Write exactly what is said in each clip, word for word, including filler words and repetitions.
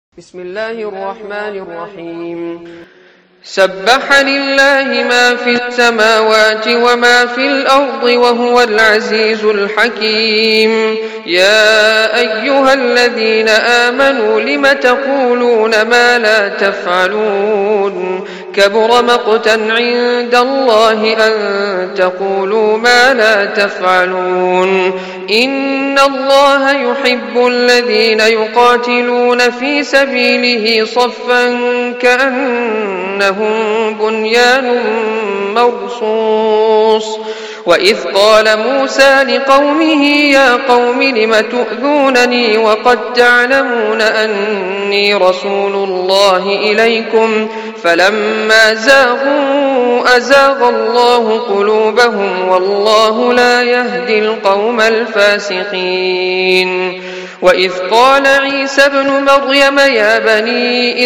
بسم الله الرحمن الرحيم سبح لله ما في السماوات وما في الأرض وهو العزيز الحكيم يا أيها الذين آمنوا لم تقولون ما لا تفعلون كبر مقتا عند الله أن تقولوا ما لا تفعلون إن الله يحب الذين يقاتلون في سبيله صفا كأنهم بنيان مرصوص وإذ قال موسى لقومه يا قوم لم تؤذونني وقد تعلمون أني رسول الله إليكم فلما زاغوا أزاغ الله قلوبهم والله لا يهدي القوم الفاسقين وإذ قال عيسى ابن مريم يا بني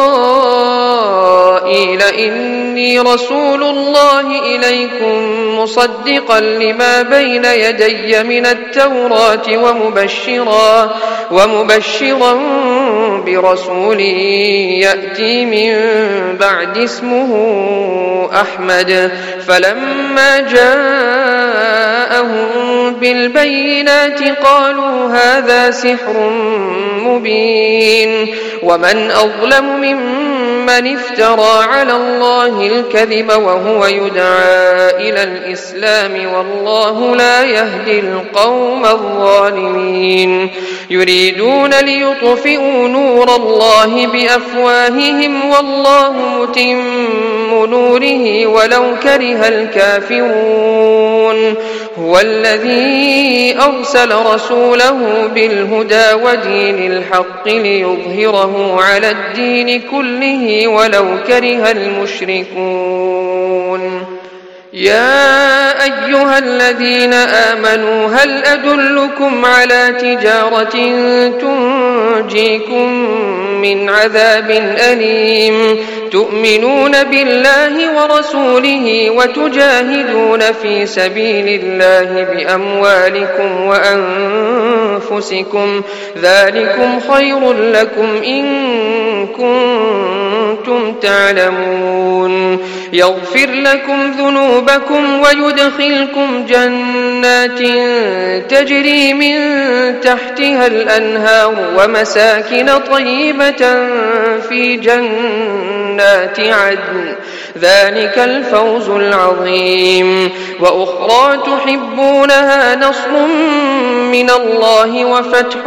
إسرائيل إني رسول الله إليكم مصدقا لما بين يدي من التوراة ومبشرا ومبشرا برسول يأتي من بعد اسمه أحمد فلما جاءهم بالبينات قالوا هذا سحر مبين ومن أظلم ممن افترى على الله الكذب وهو يدعى إلى الإسلام والله لا يهدي القوم الظالمين يريدون ليطفئوا نور الله بأفواههم والله متم نوره ولو كره الكافرون هو الذي أرسل رسوله بالهدى ودين الحق ليظهره على الدين كله ولو كره المشركون يا أيها الذين آمنوا هل أدلكم على تجارة تنجيكم من عذاب أليم تؤمنون بالله ورسوله وتجاهدون في سبيل الله بأموالكم وأنفسكم ذلكم خير لكم إن كنتم تعلمون يغفر لكم ذنوبكم ويدخلكم جنات تجري من تحتها الأنهار ومساكن طيبة في جنات عدن ذلك الفوز العظيم وأخرى تحبونها نصر من الله وفتح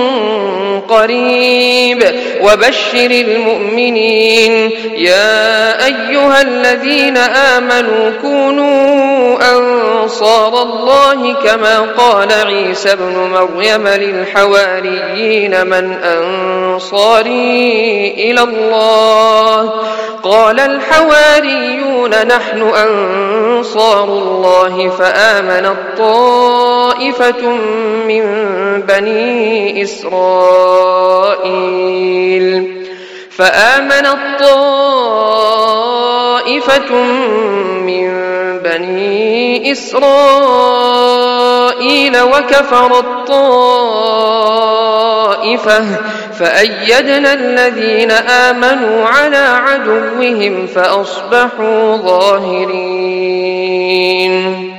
قريب وبشر المؤمنين يا أيها الذين آمنوا كونوا أنصار الله كما قال عيسى ابن مريم للحواريين من أنصاري إلى الله قال الحواريون نحن أنصار الله فآمنت طائفة من بني إسرائيل فآمنت طائفة من بني إسرائيل وكفرت طائفة فأيدنا الذين آمنوا على عدوهم فأصبحوا ظاهرين